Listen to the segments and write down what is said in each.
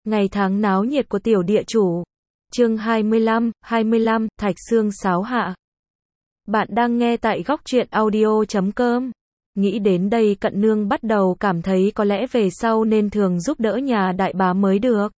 Ngày tháng náo nhiệt của tiểu địa chủ. Chương 25, Thạch Xương Sáo hạ. Bạn đang nghe tại góc truyện audio.com. Nghĩ đến đây Cận Nương bắt đầu cảm thấy có lẽ về sau nên thường giúp đỡ nhà đại bá mới được.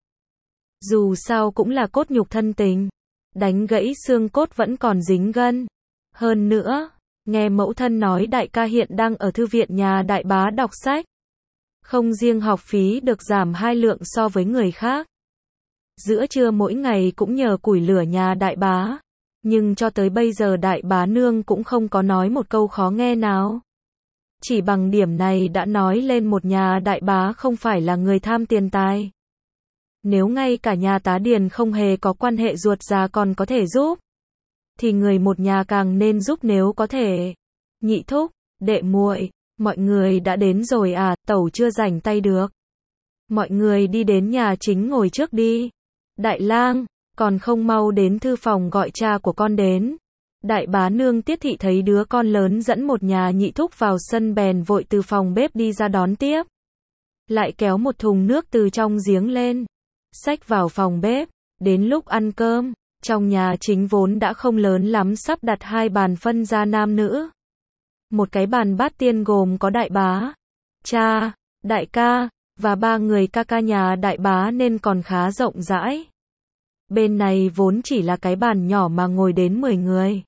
Dù sao cũng là cốt nhục thân tình. Đánh gãy xương cốt vẫn còn dính gân. Hơn nữa, nghe mẫu thân nói đại ca hiện đang ở thư viện nhà đại bá đọc sách. Không riêng học phí được giảm 2 lượng so với người khác. Giữa trưa mỗi ngày cũng nhờ củi lửa nhà đại bá. Nhưng cho tới bây giờ đại bá nương cũng không có nói một câu khó nghe nào. Chỉ bằng điểm này đã nói lên một nhà đại bá không phải là người tham tiền tài. Nếu ngay cả nhà tá điền không hề có quan hệ ruột già còn có thể giúp, thì người một nhà càng nên giúp nếu có thể. Nhị thúc, đệ muội, mọi người đã đến rồi à, tẩu chưa rảnh tay được. Mọi người đi đến nhà chính ngồi trước đi. Đại lang, còn không mau đến thư phòng gọi cha của con đến. Đại bá nương Tiết thị thấy đứa con lớn dẫn một nhà nhị thúc vào sân bèn vội từ phòng bếp đi ra đón tiếp. Lại kéo một thùng nước từ trong giếng lên. Xách vào phòng bếp. Đến lúc ăn cơm, trong nhà chính vốn đã không lớn lắm sắp đặt 2 bàn phân ra nam nữ. Một cái bàn bát tiên gồm có đại bá, cha, đại ca, và 3 người ca ca nhà đại bá nên còn khá rộng rãi. Bên này vốn chỉ là cái bàn nhỏ mà ngồi đến 10 người.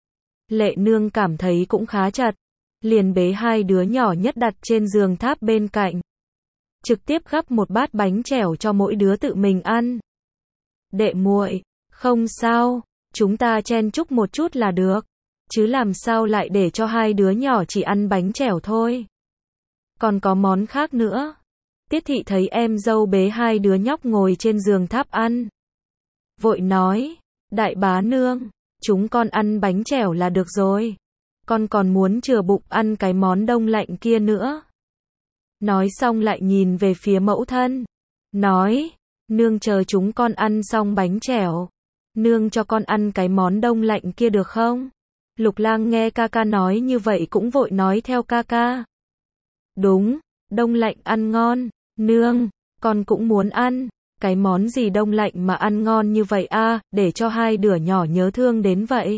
Lệ nương cảm thấy cũng khá chật, liền bế 2 đứa nhỏ nhất đặt trên giường tháp bên cạnh. Trực tiếp gắp một bát bánh chèo cho mỗi đứa tự mình ăn. Đệ muội, không sao, chúng ta chen chúc một chút là được. Chứ làm sao lại để cho 2 đứa nhỏ chỉ ăn bánh chèo thôi. Còn có món khác nữa. Tiết thị thấy em dâu bế 2 đứa nhóc ngồi trên giường tháp ăn. Vội nói, đại bá nương, chúng con ăn bánh chèo là được rồi. Con còn muốn chừa bụng ăn cái món đông lạnh kia nữa. Nói xong lại nhìn về phía mẫu thân. Nói, nương chờ chúng con ăn xong bánh chèo. Nương cho con ăn cái món đông lạnh kia được không? Lục lang nghe ca ca nói như vậy cũng vội nói theo ca ca. Đúng, đông lạnh ăn ngon, nương, con cũng muốn ăn. Cái món gì đông lạnh mà ăn ngon như vậy a, để cho 2 đứa nhỏ nhớ thương đến vậy.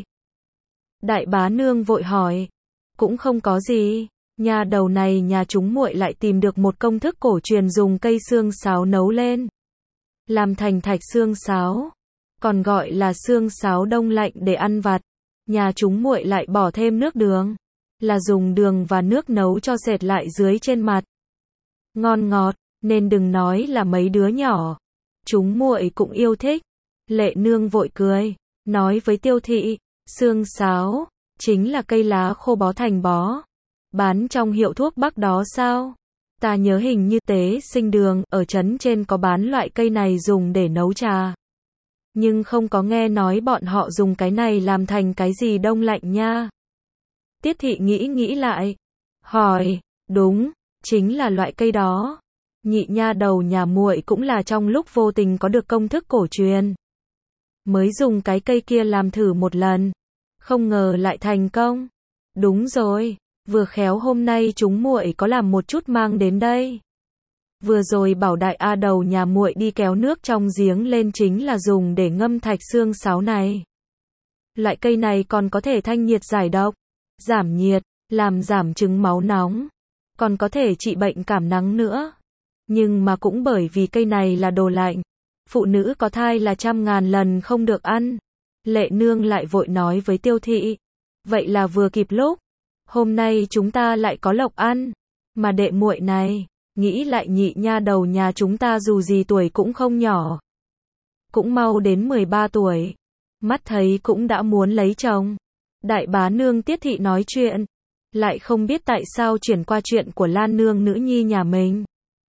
Đại bá nương vội hỏi, cũng không có gì, nhà đầu này nhà chúng muội lại tìm được một công thức cổ truyền dùng cây xương sáo nấu lên. Làm thành thạch xương sáo, còn gọi là xương sáo đông lạnh để ăn vặt. Nhà chúng muội lại bỏ thêm nước đường, là dùng đường và nước nấu cho sệt lại dưới trên mặt. Ngon ngọt, nên đừng nói là mấy đứa nhỏ. Chúng muội cũng yêu thích. Lệ nương vội cười, nói với Tiêu thị, xương sáo, chính là cây lá khô bó thành bó. Bán trong hiệu thuốc bắc đó sao? Ta nhớ hình như Tế Sinh Đường, ở trấn trên có bán loại cây này dùng để nấu trà. Nhưng không có nghe nói bọn họ dùng cái này làm thành cái gì đông lạnh nha. Tiết thị nghĩ lại. Hỏi, đúng, chính là loại cây đó. Nhị nha đầu nhà muội cũng là trong lúc vô tình có được công thức cổ truyền. Mới dùng cái cây kia làm thử một lần. Không ngờ lại thành công. Đúng rồi, vừa khéo hôm nay chúng muội có làm một chút mang đến đây. Vừa rồi bảo đại a đầu nhà muội đi kéo nước trong giếng lên chính là dùng để ngâm thạch xương sáo này. Loại cây này còn có thể thanh nhiệt giải độc, giảm nhiệt, làm giảm chứng máu nóng, còn có thể trị bệnh cảm nắng nữa. Nhưng mà cũng bởi vì cây này là đồ lạnh, phụ nữ có thai là 100.000 lần không được ăn. Lệ nương lại vội nói với Tiêu thị, vậy là vừa kịp lúc, hôm nay chúng ta lại có lộc ăn, mà đệ muội này, nghĩ lại nhị nha đầu nhà chúng ta dù gì tuổi cũng không nhỏ. Cũng mau đến 13 tuổi, mắt thấy cũng đã muốn lấy chồng. Đại bá nương Tiết thị nói chuyện, lại không biết tại sao chuyển qua chuyện của Lan nương nữ nhi nhà mình.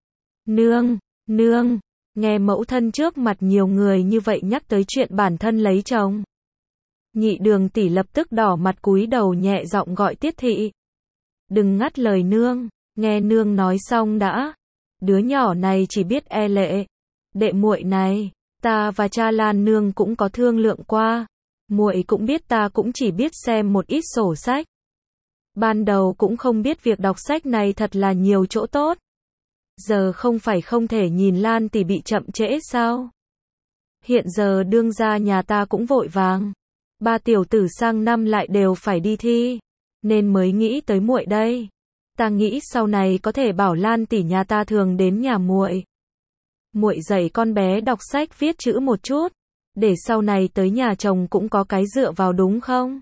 Nương, nghe mẫu thân trước mặt nhiều người như vậy nhắc tới chuyện bản thân lấy chồng. Nhị Đường tỷ lập tức đỏ mặt cúi đầu nhẹ giọng gọi Tiết thị. Đừng ngắt lời nương, nghe nương nói xong đã. Đứa nhỏ này chỉ biết e lệ. Đệ muội này, ta và cha Lan nương cũng có thương lượng qua. Muội cũng biết ta cũng chỉ biết xem một ít sổ sách. Ban đầu cũng không biết việc đọc sách này thật là nhiều chỗ tốt. Giờ không phải không thể nhìn Lan tỷ bị chậm trễ sao? Hiện giờ đương gia nhà ta cũng vội vàng. Ba tiểu tử sang năm lại đều phải đi thi, nên mới nghĩ tới muội đây. Ta nghĩ sau này có thể bảo Lan tỷ nhà ta thường đến nhà muội. Muội dạy con bé đọc sách viết chữ một chút, để sau này tới nhà chồng cũng có cái dựa vào đúng không?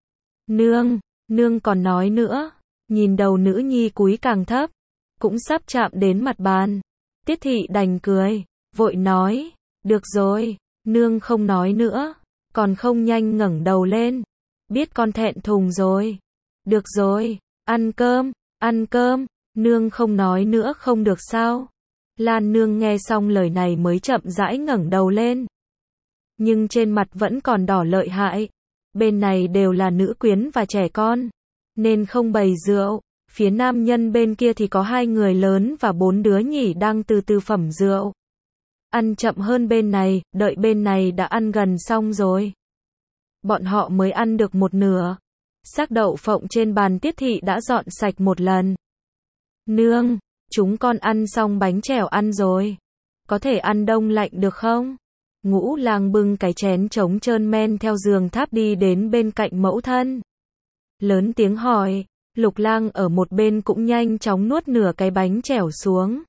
Nương còn nói nữa, nhìn đầu nữ nhi cúi càng thấp, cũng sắp chạm đến mặt bàn. Tiết thị đành cười, vội nói, được rồi, nương không nói nữa, còn không nhanh ngẩng đầu lên. Biết con thẹn thùng rồi. Được rồi, ăn cơm, nương không nói nữa không được sao? Lan nương nghe xong lời này mới chậm rãi ngẩng đầu lên. Nhưng trên mặt vẫn còn đỏ lợi hại. Bên này đều là nữ quyến và trẻ con, nên không bày rượu. Phía nam nhân bên kia thì có 2 người lớn và 4 đứa nhỉ đang từ từ phẩm rượu. Ăn chậm hơn bên này, đợi bên này đã ăn gần xong rồi. Bọn họ mới ăn được một nửa. Xác đậu phộng trên bàn Tiết thị đã dọn sạch một lần. Nương, chúng con ăn xong bánh chèo ăn rồi. Có thể ăn đông lạnh được không? Ngũ lang bưng cái chén trống trơn men theo giường tháp đi đến bên cạnh mẫu thân. Lớn tiếng hỏi, Lục lang ở một bên cũng nhanh chóng nuốt nửa cái bánh chèo xuống.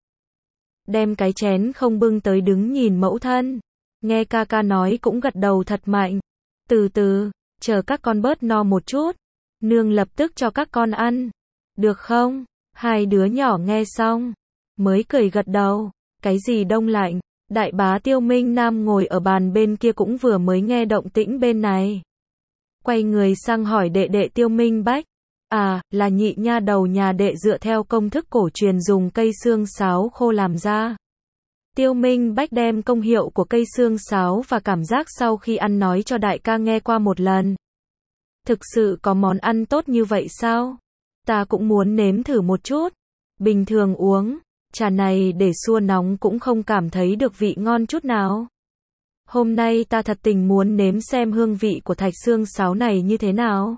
Đem cái chén không bưng tới đứng nhìn mẫu thân. Nghe ca ca nói cũng gật đầu thật mạnh. Từ từ, chờ các con bớt no một chút. Nương lập tức cho các con ăn. Được không? 2 đứa nhỏ nghe xong, mới cười gật đầu. Cái gì đông lạnh? Đại bá Tiêu Minh Nam ngồi ở bàn bên kia cũng vừa mới nghe động tĩnh bên này. Quay người sang hỏi đệ đệ Tiêu Minh Bách. À, là nhị nha đầu nhà đệ dựa theo công thức cổ truyền dùng cây xương sáo khô làm ra. Tiêu Minh Bách đem công hiệu của cây xương sáo và cảm giác sau khi ăn nói cho đại ca nghe qua một lần. Thực sự có món ăn tốt như vậy sao? Ta cũng muốn nếm thử một chút. Bình thường uống trà này để xua nóng cũng không cảm thấy được vị ngon chút nào. Hôm nay ta thật tình muốn nếm xem hương vị của thạch xương sáo này như thế nào.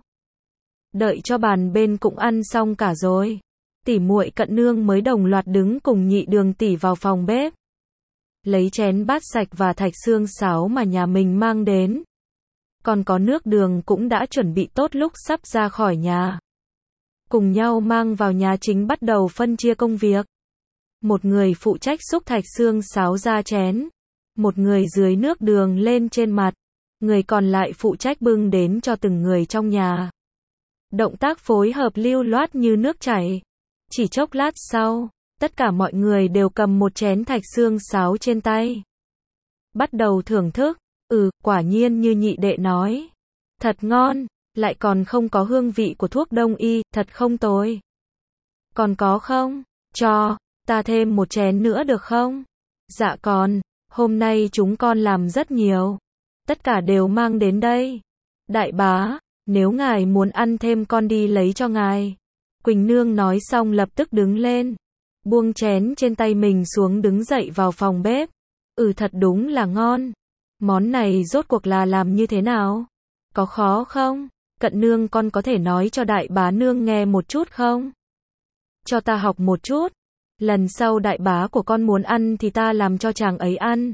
Đợi cho bàn bên cũng ăn xong cả rồi. Tỷ muội Cận nương mới đồng loạt đứng cùng nhị đường tỷ vào phòng bếp. Lấy chén bát sạch và thạch xương sáo mà nhà mình mang đến. Còn có nước đường cũng đã chuẩn bị tốt lúc sắp ra khỏi nhà. Cùng nhau mang vào nhà chính bắt đầu phân chia công việc. Một người phụ trách xúc thạch xương sáo ra chén. Một người dưới nước đường lên trên mặt. Người còn lại phụ trách bưng đến cho từng người trong nhà. Động tác phối hợp lưu loát như nước chảy. Chỉ chốc lát sau, tất cả mọi người đều cầm một chén thạch xương sáo trên tay. Bắt đầu thưởng thức. Quả nhiên như nhị đệ nói. Thật ngon, lại còn không có hương vị của thuốc đông y, thật không tồi. Còn có không? Cho ta thêm một chén nữa được không? Dạ còn, hôm nay chúng con làm rất nhiều. Tất cả đều mang đến đây. Đại bá, nếu ngài muốn ăn thêm con đi lấy cho ngài. Quỳnh nương nói xong lập tức đứng lên. Buông chén trên tay mình xuống đứng dậy vào phòng bếp. Thật đúng là ngon. Món này rốt cuộc là làm như thế nào? Có khó không? Cận nương con có thể nói cho đại bá nương nghe một chút không? Cho ta học một chút. Lần sau đại bá của con muốn ăn thì ta làm cho chàng ấy ăn.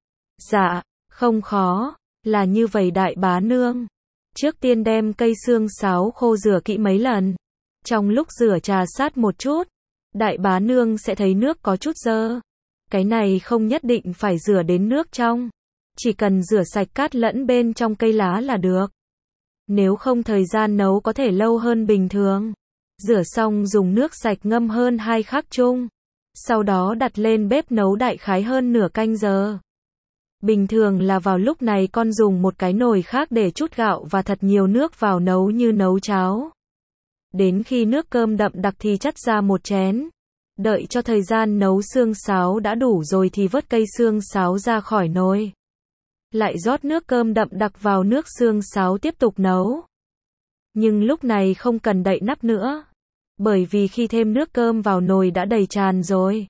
Dạ, không khó. Là như vậy đại bá nương. Trước tiên đem cây xương sáo khô rửa kỹ mấy lần. Trong lúc rửa trà sát một chút, đại bá nương sẽ thấy nước có chút dơ. Cái này không nhất định phải rửa đến nước trong. Chỉ cần rửa sạch cát lẫn bên trong cây lá là được. Nếu không thời gian nấu có thể lâu hơn bình thường. Rửa xong dùng nước sạch ngâm hơn 2 khắc chung. Sau đó đặt lên bếp nấu đại khái hơn nửa canh giờ. Bình thường là vào lúc này con dùng một cái nồi khác để chút gạo và thật nhiều nước vào nấu như nấu cháo. Đến khi nước cơm đậm đặc thì chắt ra một chén. Đợi cho thời gian nấu xương sáo đã đủ rồi thì vớt cây xương sáo ra khỏi nồi. Lại rót nước cơm đậm đặc vào nước xương sáo tiếp tục nấu. Nhưng lúc này không cần đậy nắp nữa. Bởi vì khi thêm nước cơm vào nồi đã đầy tràn rồi.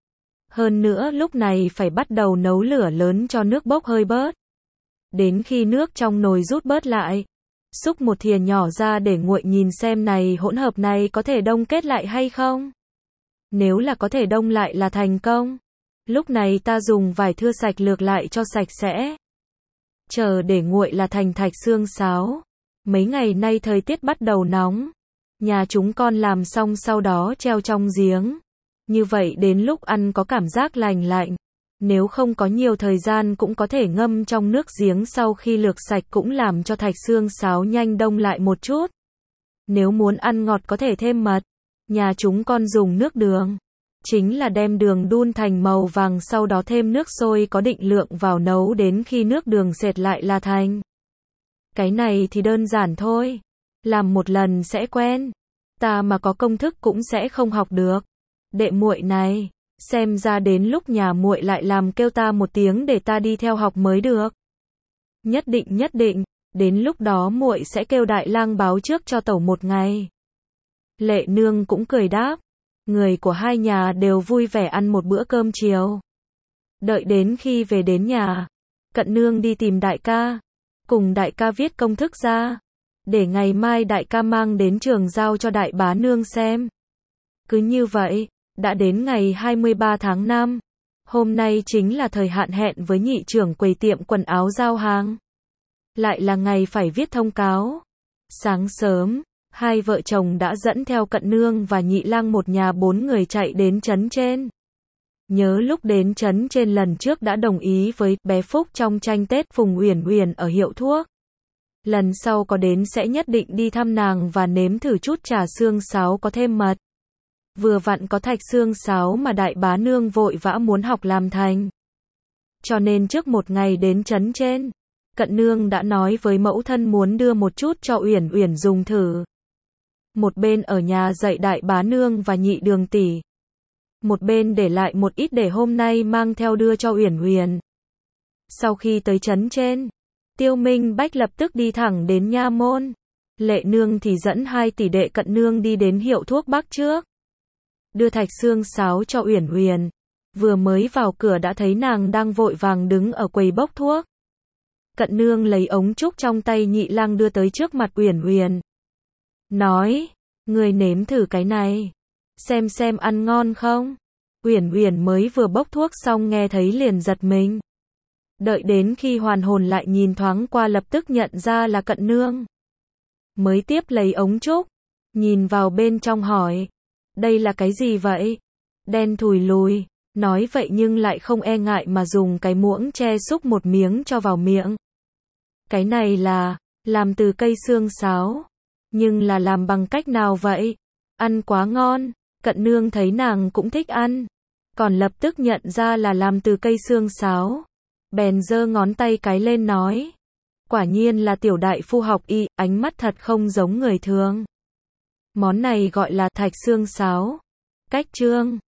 Hơn nữa lúc này phải bắt đầu nấu lửa lớn cho nước bốc hơi bớt. Đến khi nước trong nồi rút bớt lại. Xúc một thìa nhỏ ra để nguội nhìn xem này hỗn hợp này có thể đông kết lại hay không. Nếu là có thể đông lại là thành công. Lúc này ta dùng vải thưa sạch lược lại cho sạch sẽ. Chờ để nguội là thành thạch xương sáo. Mấy ngày nay thời tiết bắt đầu nóng. Nhà chúng con làm xong sau đó treo trong giếng. Như vậy đến lúc ăn có cảm giác lành lạnh. Nếu không có nhiều thời gian cũng có thể ngâm trong nước giếng sau khi lược sạch cũng làm cho thạch xương sáo nhanh đông lại một chút. Nếu muốn ăn ngọt có thể thêm mật. Nhà chúng con dùng nước đường. Chính là đem đường đun thành màu vàng sau đó thêm nước sôi có định lượng vào nấu đến khi nước đường sệt lại là thành. Cái này thì đơn giản thôi. Làm một lần sẽ quen. Ta mà có công thức cũng sẽ không học được. Đệ muội này, xem ra đến lúc nhà muội lại làm kêu ta một tiếng để ta đi theo học mới được. Nhất định, đến lúc đó muội sẽ kêu đại lang báo trước cho tẩu một ngày. Lệ nương cũng cười đáp. Người của hai nhà đều vui vẻ ăn một bữa cơm chiều. Đợi đến khi về đến nhà, Cận nương đi tìm đại ca, cùng đại ca viết công thức ra, để ngày mai đại ca mang đến trường giao cho đại bá nương xem. Cứ như vậy, đã đến ngày 23 tháng 5, hôm nay chính là thời hạn hẹn với nhị trưởng quầy tiệm quần áo giao hàng. Lại là ngày phải viết thông cáo. Sáng sớm, hai vợ chồng đã dẫn theo Cận nương và nhị lang một nhà 4 người chạy đến trấn trên. Nhớ lúc đến trấn trên lần trước đã đồng ý với bé Phúc trong tranh Tết Phùng Uyển Uyển ở hiệu thuốc. Lần sau có đến sẽ nhất định đi thăm nàng và nếm thử chút trà xương sáo có thêm mật. Vừa vặn có thạch xương sáo mà đại bá nương vội vã muốn học làm thành. Cho nên trước một ngày đến trấn trên, Cận nương đã nói với mẫu thân muốn đưa một chút cho Uyển Uyển dùng thử. Một bên ở nhà dạy đại bá nương và nhị đường tỷ. Một bên để lại một ít để hôm nay mang theo đưa cho Uyển Uyển. Sau khi tới trấn trên, Tiêu Minh Bách lập tức đi thẳng đến nha môn. Lệ nương thì dẫn hai tỷ đệ Cận nương đi đến hiệu thuốc Bắc trước. Đưa thạch xương sáo cho Uyển Uyển. Vừa mới vào cửa đã thấy nàng đang vội vàng đứng ở quầy bốc thuốc. Cận nương lấy ống trúc trong tay nhị lang đưa tới trước mặt Uyển Uyển. Nói, người nếm thử cái này. Xem ăn ngon không? Uyển Uyển mới vừa bốc thuốc xong nghe thấy liền giật mình. Đợi đến khi hoàn hồn lại nhìn thoáng qua lập tức nhận ra là Cận nương. Mới tiếp lấy ống trúc, nhìn vào bên trong hỏi. Đây là cái gì vậy? Đen thùi lùi, nói vậy nhưng lại không e ngại mà dùng cái muỗng che xúc một miếng cho vào miệng. Cái này là, làm từ cây xương sáo. Nhưng là làm bằng cách nào vậy? Ăn quá ngon, Cận nương thấy nàng cũng thích ăn. Còn lập tức nhận ra là làm từ cây xương sáo. Bèn giơ ngón tay cái lên nói. Quả nhiên là tiểu đại phu học y, ánh mắt thật không giống người thường. Món này gọi là thạch xương sáo. Cách chương